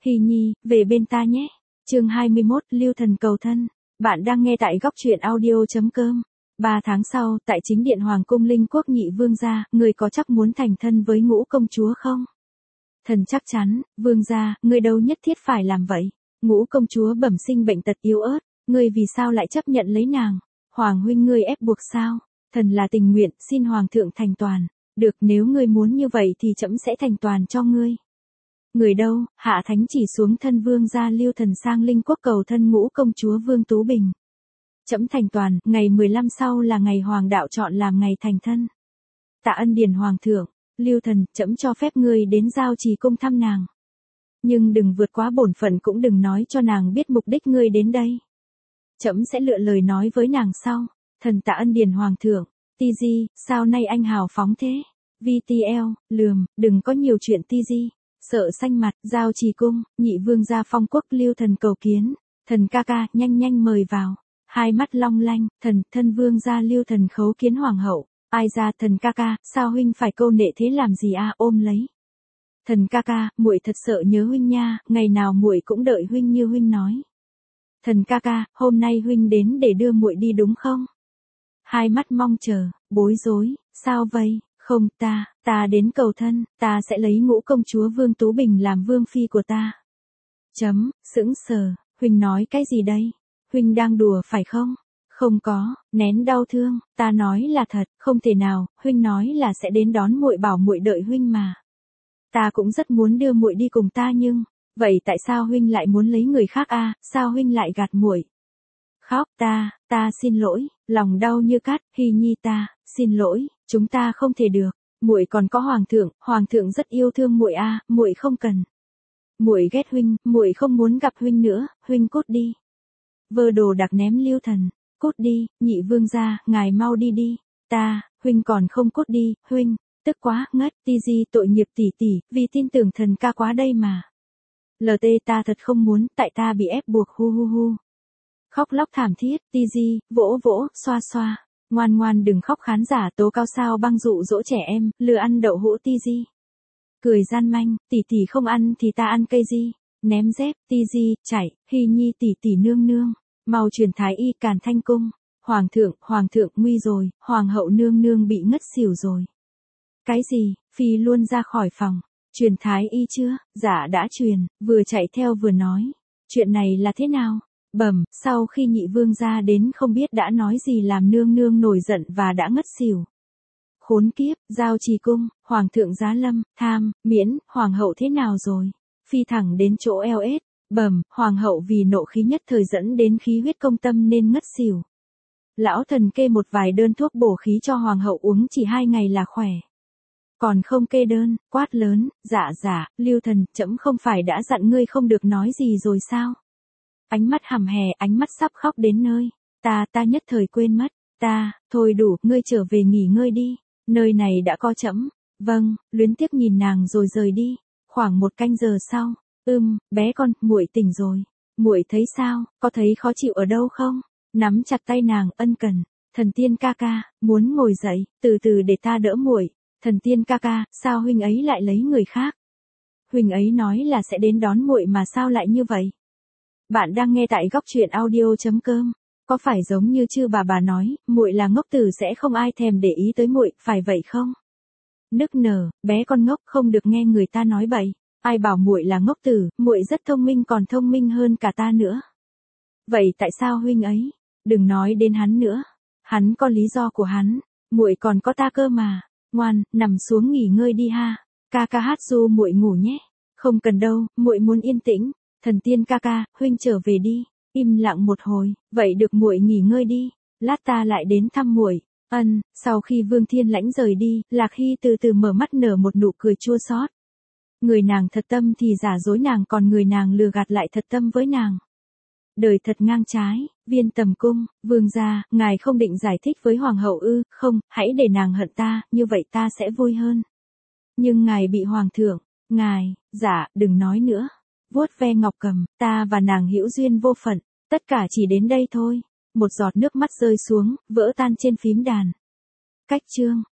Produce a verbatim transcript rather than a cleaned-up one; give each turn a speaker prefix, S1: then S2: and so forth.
S1: Hy Nhi, về bên ta nhé. Chương hai mươi mốt, Lưu Thần cầu thân. Bạn đang nghe tại góc truyện audio chấm com. Ba tháng sau, tại chính điện Hoàng cung Linh Quốc nhị vương gia, người có chắc muốn thành thân với Ngũ công chúa không? Thần chắc chắn, vương gia, người đâu nhất thiết phải làm vậy. Ngũ công chúa bẩm sinh bệnh tật yếu ớt, người vì sao lại chấp nhận lấy nàng? Hoàng huynh ngươi ép buộc sao? Thần là tình nguyện, xin hoàng thượng thành toàn. Được, nếu ngươi muốn như vậy thì trẫm sẽ thành toàn cho ngươi. Người đâu? Hạ thánh chỉ xuống thân vương gia Lưu Thần sang Linh Quốc cầu thân Ngũ công chúa Vương Tú Bình. Trẫm thành toàn, ngày mười lăm sau là ngày hoàng đạo chọn làm ngày thành thân. Tạ ân điền hoàng thượng, Lưu Thần, trẫm cho phép ngươi đến Giao Trì cung thăm nàng. Nhưng đừng vượt quá bổn phận, cũng đừng nói cho nàng biết mục đích ngươi đến đây. Trẫm sẽ lựa lời nói với nàng sau. Thần tạ ân điền hoàng thượng. Ti Di, sao nay anh hào phóng thế? vê tê lờ, lườm, đừng có nhiều chuyện Ti Di. Sợ xanh mặt, Giao Trì cung, nhị vương gia Phong Quốc Lưu Thần cầu kiến. Thần ca ca, nhanh nhanh mời vào. Hai mắt long lanh, thần, thân vương gia Lưu Thần khấu kiến hoàng hậu. Ai ra, thần ca ca, sao huynh phải câu nệ thế làm gì à, ôm lấy. Thần ca ca, muội thật sợ nhớ huynh nha, ngày nào muội cũng đợi huynh như huynh nói. Thần ca ca, hôm nay huynh đến để đưa muội đi đúng không? Hai mắt mong chờ, bối rối, sao vậy? Không, ta, ta đến cầu thân, ta sẽ lấy Ngũ công chúa Vương Tú Bình làm vương phi của ta. Chấm, sững sờ, huynh nói cái gì đây? Huynh đang đùa phải không? Không có, nén đau thương, ta nói là thật, không thể nào, huynh nói là sẽ đến đón muội, bảo muội đợi huynh mà. Ta cũng rất muốn đưa muội đi cùng ta nhưng, vậy tại sao huynh lại muốn lấy người khác a? Sao huynh lại gạt muội? Khóc, ta, ta xin lỗi, lòng đau như cắt, Hy Nhi ta, xin lỗi, chúng ta không thể được. Muội còn có hoàng thượng, hoàng thượng rất yêu thương muội a, muội không cần. Muội ghét huynh, muội không muốn gặp huynh nữa, huynh cút đi. Vơ đồ đạc ném Lưu Thần, cút đi, nhị vương gia, ngài mau đi đi. Ta, huynh còn không cút đi, huynh. Tức quá, ngất, Ti Di tội nghiệp tỷ tỷ, vì tin tưởng thần ca quá đây mà. lờ tê ta thật không muốn, tại ta bị ép buộc hu hu hu. Khóc lóc thảm thiết, Ti Di, vỗ vỗ, xoa xoa. Ngoan ngoan đừng khóc, khán giả tố cao sao băng dụ dỗ trẻ em, lừa ăn đậu hũ Ti Di. Cười gian manh, tỷ tỷ không ăn thì ta ăn cây gì. Ném dép, Ti Di, chạy, Hy Nhi tỷ tỷ nương nương. Mau truyền thái y Càn Thanh cung. Hoàng thượng, hoàng thượng, nguy rồi, hoàng hậu nương nương bị ngất xỉu rồi. Cái gì? Phi luôn ra khỏi phòng. Truyền thái y chưa? Dạ đã truyền, vừa chạy theo vừa nói. Chuyện này là thế nào? Bẩm, sau khi nhị vương gia đến không biết đã nói gì làm nương nương nổi giận và đã ngất xỉu. Khốn kiếp, Giao Trì cung, hoàng thượng giá lâm, tham, miễn, hoàng hậu thế nào rồi? Phi thẳng đến chỗ eo ết. Bẩm, hoàng hậu vì nộ khí nhất thời dẫn đến khí huyết công tâm nên ngất xỉu. Lão thần kê một vài đơn thuốc bổ khí cho hoàng hậu uống chỉ hai ngày là khỏe. Còn không kê đơn, quát lớn, dạ dạ, Lưu Thần, trẫm không phải đã dặn ngươi không được nói gì rồi sao? Ánh mắt hằm hè, ánh mắt sắp khóc đến nơi. Ta, ta nhất thời quên mất. Ta, thôi đủ, ngươi trở về nghỉ ngơi đi. Nơi này đã có trẫm. Vâng, luyến tiếc nhìn nàng rồi rời đi. Khoảng một canh giờ sau, ưm, bé con, muội tỉnh rồi. Muội thấy sao, có thấy khó chịu ở đâu không? Nắm chặt tay nàng, ân cần. Thần tiên ca ca, muốn ngồi dậy, từ từ để ta đỡ muội. Thần tiên ca ca, sao huynh ấy lại lấy người khác? Huynh ấy nói là sẽ đến đón muội mà sao lại như vậy? Bạn đang nghe tại góc truyện audio chấm com. Có phải giống như chư bà bà nói, muội là ngốc tử sẽ không ai thèm để ý tới muội, phải vậy không? Nức nở, bé con ngốc không được nghe người ta nói bậy. Ai bảo muội là ngốc tử, muội rất thông minh, còn thông minh hơn cả ta nữa. Vậy tại sao huynh ấy? Đừng nói đến hắn nữa. Hắn có lý do của hắn, muội còn có ta cơ mà. Ngoan, nằm xuống nghỉ ngơi đi ha. Ca ca hát ru muội ngủ nhé. Không cần đâu, muội muốn yên tĩnh. Thần tiên ca ca, huynh trở về đi. Im lặng một hồi, vậy được, muội nghỉ ngơi đi. Lát ta lại đến thăm muội. Ân, sau khi Vương Thiên Lãnh rời đi, Lạc Hy từ từ mở mắt nở một nụ cười chua xót. Người nàng thật tâm thì giả dối nàng, còn người nàng lừa gạt lại thật tâm với nàng. Đời thật ngang trái. Viên Tầm cung, vương gia, ngài không định giải thích với hoàng hậu ư? Không, hãy để nàng hận ta, như vậy ta sẽ vui hơn. Nhưng ngài bị hoàng thượng, ngài, dạ, đừng nói nữa. Vuốt ve ngọc cầm, ta và nàng hữu duyên vô phận, tất cả chỉ đến đây thôi. Một giọt nước mắt rơi xuống, vỡ tan trên phím đàn. Cách chương.